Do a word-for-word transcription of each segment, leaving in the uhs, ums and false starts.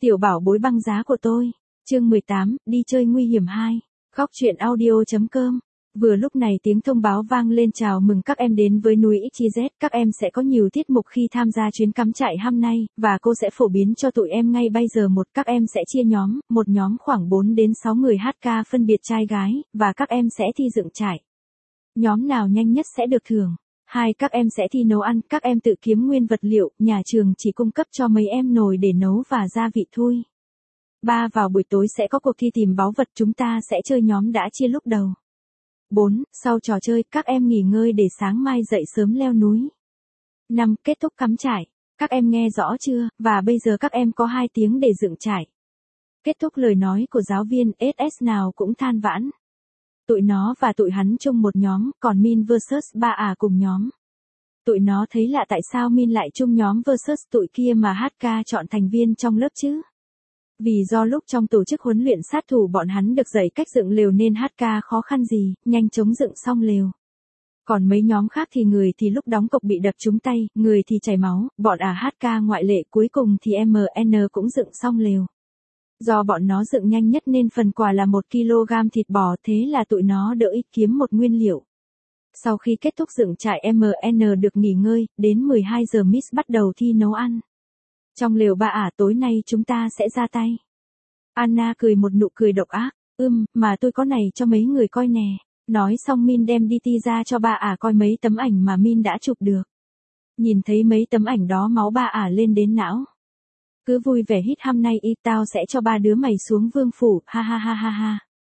Tiểu bảo bối băng giá của tôi. Chương mười tám, đi chơi nguy hiểm hai. Góc truyện audio.com. Vừa lúc này tiếng thông báo vang lên chào mừng các em đến với núi ích zét. Các em sẽ có nhiều tiết mục khi tham gia chuyến cắm trại hôm nay, và cô sẽ phổ biến cho tụi em ngay bây giờ. Một, các em sẽ chia nhóm, một nhóm khoảng bốn đến sáu người hát ca phân biệt trai gái, và các em sẽ thi dựng trại. Nhóm nào nhanh nhất sẽ được thưởng. Hai, các em sẽ thi nấu ăn, các em tự kiếm nguyên vật liệu, nhà trường chỉ cung cấp cho mấy em nồi để nấu và gia vị thôi. Ba, vào buổi tối sẽ có cuộc thi tìm báu vật, chúng ta sẽ chơi nhóm đã chia lúc đầu. Bốn, sau trò chơi, các em nghỉ ngơi để sáng mai dậy sớm leo núi. Năm, kết thúc cắm trại. Các em nghe rõ chưa, và bây giờ các em có hai tiếng để dựng trại. Kết thúc lời nói của giáo viên, ét ét nào cũng than vãn. Tụi nó và tụi hắn chung một nhóm, còn Min versus ba à cùng nhóm. Tụi nó thấy lạ tại sao Min lại chung nhóm versus tụi kia mà hát ca chọn thành viên trong lớp chứ. Vì do lúc trong tổ chức huấn luyện sát thủ bọn hắn được dạy cách dựng lều nên hát ca khó khăn gì, nhanh chóng dựng xong lều. Còn mấy nhóm khác thì người thì lúc đóng cọc bị đập trúng tay, người thì chảy máu, bọn à hát ca ngoại lệ, cuối cùng thì em en cũng dựng xong lều. Do bọn nó dựng nhanh nhất nên phần quà là một ki lô gam thịt bò, thế là tụi nó đỡ ít kiếm một nguyên liệu. Sau khi kết thúc dựng trại em en được nghỉ ngơi, đến mười hai giờ Miss bắt đầu thi nấu ăn. Trong lều ba ả tối nay chúng ta sẽ ra tay. Anna cười một nụ cười độc ác, ưm, mà tôi có này cho mấy người coi nè. Nói xong Min đem đi ti ra cho ba ả coi mấy tấm ảnh mà Min đã chụp được. Nhìn thấy mấy tấm ảnh đó máu ba ả lên đến não. Cứ vui vẻ hít hôm nay y tao sẽ cho ba đứa mày xuống vương phủ, ha ha ha ha ha.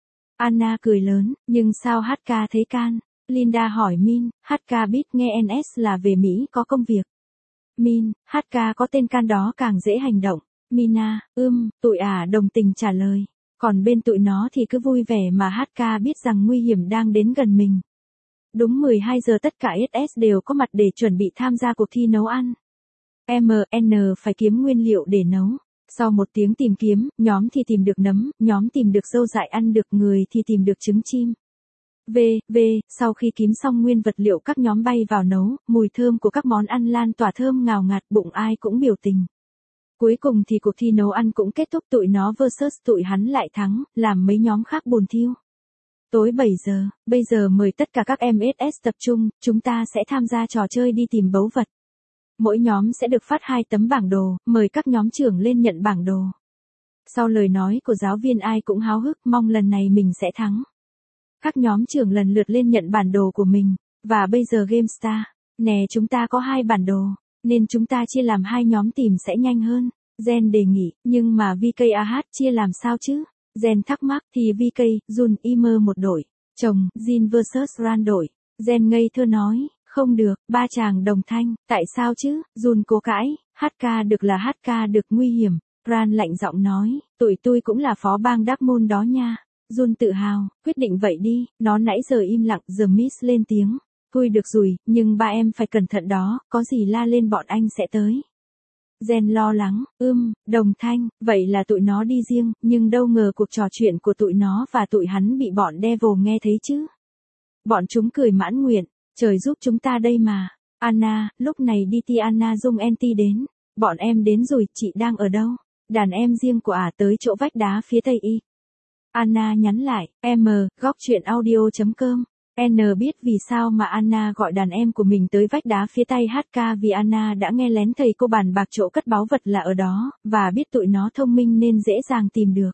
Anna cười lớn, nhưng sao hát ca thấy can? Linda hỏi Min, hát ca biết nghe en ét là về Mỹ có công việc. Min, hát ca có tên can đó càng dễ hành động. Mina, ưm, tụi ả đồng tình trả lời. Còn bên tụi nó thì cứ vui vẻ mà hát ca biết rằng nguy hiểm đang đến gần mình. Đúng mười hai giờ tất cả ét ét đều có mặt để chuẩn bị tham gia cuộc thi nấu ăn. em en phải kiếm nguyên liệu để nấu. Sau một tiếng tìm kiếm, nhóm thì tìm được nấm, nhóm tìm được dâu dại ăn được, người thì tìm được trứng chim. V, V, sau khi kiếm xong nguyên vật liệu các nhóm bay vào nấu, mùi thơm của các món ăn lan tỏa thơm ngào ngạt, bụng ai cũng biểu tình. Cuối cùng thì cuộc thi nấu ăn cũng kết thúc, tụi nó versus tụi hắn lại thắng, làm mấy nhóm khác buồn thiu. Tối bảy giờ, bây giờ mời tất cả các em ét ét tập trung, chúng ta sẽ tham gia trò chơi đi tìm báu vật. Mỗi nhóm sẽ được phát hai tấm bảng đồ, mời các nhóm trưởng lên nhận bảng đồ. Sau lời nói của giáo viên ai cũng háo hức mong lần này mình sẽ thắng. Các nhóm trưởng lần lượt lên nhận bản đồ của mình, và bây giờ GameStar, nè chúng ta có hai bản đồ, nên chúng ta chia làm hai nhóm tìm sẽ nhanh hơn. Jen đề nghị, nhưng mà vê ca a hát chia làm sao chứ? Jen thắc mắc, thì vê ca, Jun, Imer một đội, chồng, Jin versus Ran đội. Jen ngây thơ nói, không được, ba chàng đồng thanh, tại sao chứ? Jun cố cãi, hát ca được là hát ca được, nguy hiểm. Ran lạnh giọng nói, tụi tôi cũng là phó bang Darkmoon đó nha. Jun tự hào, quyết định vậy đi, nó nãy giờ im lặng, giờ Miss lên tiếng. Thôi được rồi, nhưng ba em phải cẩn thận đó, có gì la lên bọn anh sẽ tới. Jen lo lắng, ưm, đồng thanh, vậy là tụi nó đi riêng, nhưng đâu ngờ cuộc trò chuyện của tụi nó và tụi hắn bị bọn Devil nghe thấy chứ. Bọn chúng cười mãn nguyện, trời giúp chúng ta đây mà. Anna, lúc này đi ti Anna dung Enti đến. Bọn em đến rồi, chị đang ở đâu? Đàn em riêng của ả tới chỗ vách đá phía tây y. Anna nhắn lại, em, góc truyện audio.com. N biết vì sao mà Anna gọi đàn em của mình tới vách đá phía tây hát ca, vì Anna đã nghe lén thầy cô bàn bạc chỗ cất báu vật là ở đó, và biết tụi nó thông minh nên dễ dàng tìm được.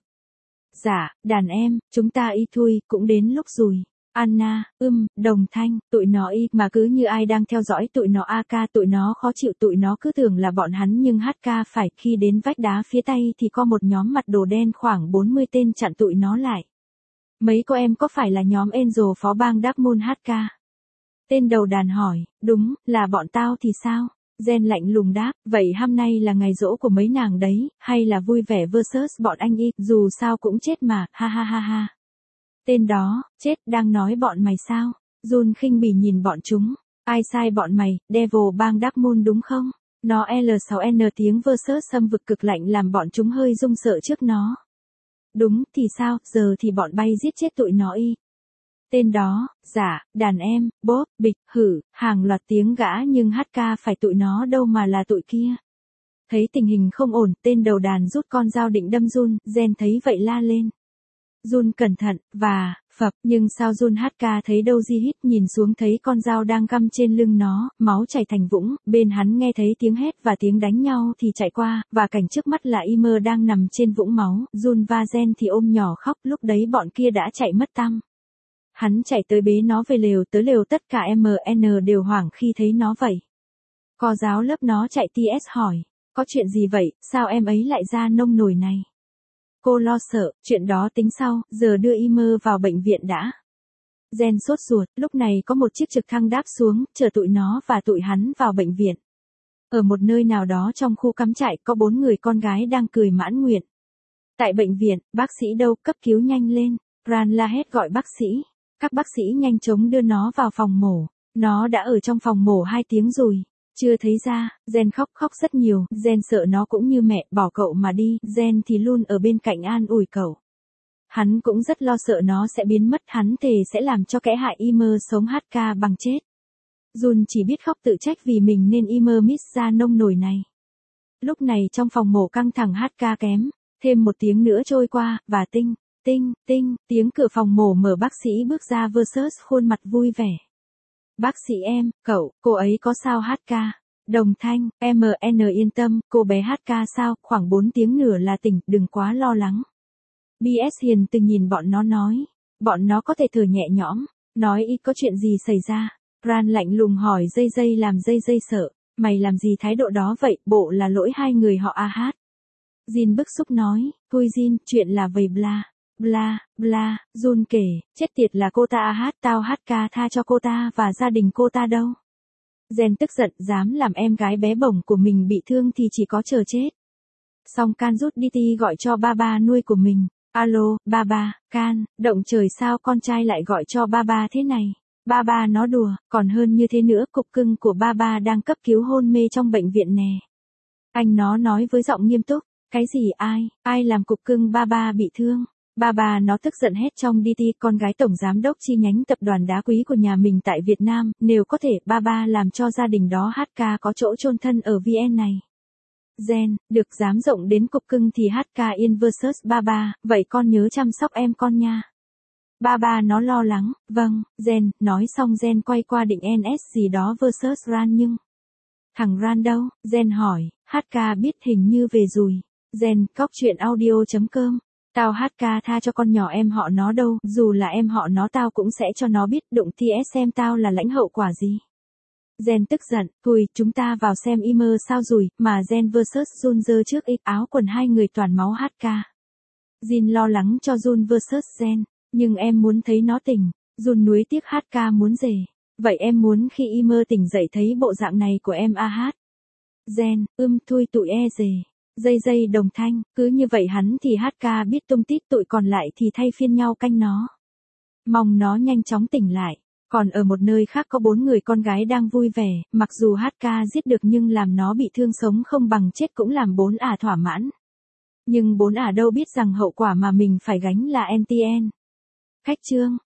Dạ, đàn em, chúng ta y thui, cũng đến lúc rồi. Anna, ưm, đồng thanh, tụi nó y, mà cứ như ai đang theo dõi tụi nó a ca, tụi nó khó chịu, tụi nó cứ tưởng là bọn hắn nhưng hát ca phải, khi đến vách đá phía tây thì có một nhóm mặt đồ đen khoảng bốn mươi tên chặn tụi nó lại. Mấy cô em có phải là nhóm Angel phó bang Darkmoon hát ca? Tên đầu đàn hỏi, đúng, là bọn tao thì sao? Jen lạnh lùng đáp, vậy hôm nay là ngày giỗ của mấy nàng đấy, hay là vui vẻ versus bọn anh y, dù sao cũng chết mà, ha ha ha ha. Tên đó, chết, đang nói bọn mày sao? Jun khinh bỉ nhìn bọn chúng, ai sai bọn mày, Devil bang Darkmoon đúng không? Nó L sáu N tiếng versus xâm vực cực lạnh làm bọn chúng hơi run sợ trước nó. Đúng, thì sao, giờ thì bọn bay giết chết tụi nó y. Tên đó, giả, đàn em, bốp, bịch, hử, hàng loạt tiếng gã nhưng hát ca phải tụi nó đâu mà là tụi kia. Thấy tình hình không ổn, tên đầu đàn rút con dao định đâm Jun, Jen thấy vậy la lên. Jun cẩn thận, và, phập, nhưng sao Jun hát ca thấy đâu di hít nhìn xuống thấy con dao đang găm trên lưng nó, máu chảy thành vũng, bên hắn nghe thấy tiếng hét và tiếng đánh nhau thì chạy qua, và cảnh trước mắt là Imer đang nằm trên vũng máu, Jun và Jen thì ôm nhỏ khóc, lúc đấy bọn kia đã chạy mất tăm. Hắn chạy tới bế nó về lều, tới lều tất cả em en đều hoảng khi thấy nó vậy. Cô giáo lớp nó chạy tê ét hỏi, có chuyện gì vậy, sao em ấy lại ra nông nổi này? Cô lo sợ, chuyện đó tính sau, giờ đưa Imer vào bệnh viện đã. Jen sốt ruột, lúc này có một chiếc trực thăng đáp xuống, chở tụi nó và tụi hắn vào bệnh viện. Ở một nơi nào đó trong khu cắm trại có bốn người con gái đang cười mãn nguyện. Tại bệnh viện, bác sĩ đâu, cấp cứu nhanh lên. Ran la hét gọi bác sĩ. Các bác sĩ nhanh chóng đưa nó vào phòng mổ. Nó đã ở trong phòng mổ hai tiếng rồi. Chưa thấy ra, Jen khóc khóc rất nhiều, Jen sợ nó cũng như mẹ, bỏ cậu mà đi, Jen thì luôn ở bên cạnh an ủi cậu. Hắn cũng rất lo sợ nó sẽ biến mất, hắn thề sẽ làm cho kẻ hại Imer sống hát ca bằng chết. Jun chỉ biết khóc tự trách vì mình nên Imer miss ra nông nổi này. Lúc này trong phòng mổ căng thẳng hát ca kém, thêm một tiếng nữa trôi qua, và tinh, tinh, tinh, tiếng cửa phòng mổ mở bác sĩ bước ra versus khuôn mặt vui vẻ. Bác sĩ em, cậu, cô ấy có sao hát ca? Đồng thanh, em en yên tâm, cô bé hát ca sao, khoảng bốn tiếng nữa là tỉnh, đừng quá lo lắng. bê ét hiền từng nhìn bọn nó nói, bọn nó có thể thở nhẹ nhõm, nói ít có chuyện gì xảy ra. Ran lạnh lùng hỏi dây dây làm dây dây sợ, mày làm gì thái độ đó vậy, bộ là lỗi hai người họ a hát. Jin bức xúc nói, thôi Jin, chuyện là vậy bla. Bla, bla, Jun kể, chết tiệt là cô ta a hát, tao hát ca tha cho cô ta và gia đình cô ta đâu. Jen tức giận, dám làm em gái bé bỏng của mình bị thương thì chỉ có chờ chết. Xong Can rút đê tê gọi cho ba ba nuôi của mình. Alo, ba ba, Can, động trời sao con trai lại gọi cho ba ba thế này. Ba ba nó đùa, còn hơn như thế nữa, cục cưng của ba ba đang cấp cứu hôn mê trong bệnh viện nè. Anh nó nói với giọng nghiêm túc, cái gì ai, ai làm cục cưng ba ba bị thương. Ba ba nó tức giận hét trong đê tê, con gái tổng giám đốc chi nhánh tập đoàn đá quý của nhà mình tại Việt Nam, nếu có thể, ba ba làm cho gia đình đó hát ca có chỗ chôn thân ở vê en này. Jen, được dám rộng đến cục cưng thì hát ca in versus ba ba, vậy con nhớ chăm sóc em con nha. Ba ba nó lo lắng, vâng, Jen, nói xong Jen quay qua định en ét gì đó versus Ran nhưng. Thằng Ran đâu, Jen hỏi, hát ca biết hình như về rồi. Jen, cóc chuyện audio chấm com. Tao hát ca tha cho con nhỏ em họ nó đâu, dù là em họ nó tao cũng sẽ cho nó biết đụng tê ét xem tao là lãnh hậu quả gì. Jen tức giận, thôi chúng ta vào xem Imer sao rồi, mà Jen versus Jun giơ trước ích áo quần hai người toàn máu hát ca. Jin lo lắng cho Jun versus Jen, nhưng em muốn thấy nó tỉnh. Jun nuối tiếc hát ca muốn rể. Vậy em muốn khi Imer tỉnh dậy thấy bộ dạng này của em a hát. Jen, ưm thui tụi e dề. Dây dây đồng thanh, cứ như vậy hắn thì hát ca biết tung tít, tụi còn lại thì thay phiên nhau canh nó. Mong nó nhanh chóng tỉnh lại. Còn ở một nơi khác có bốn người con gái đang vui vẻ, mặc dù hát ca giết được nhưng làm nó bị thương sống không bằng chết cũng làm bốn ả thỏa mãn. Nhưng bốn ả đâu biết rằng hậu quả mà mình phải gánh là en tê en. Khách chương.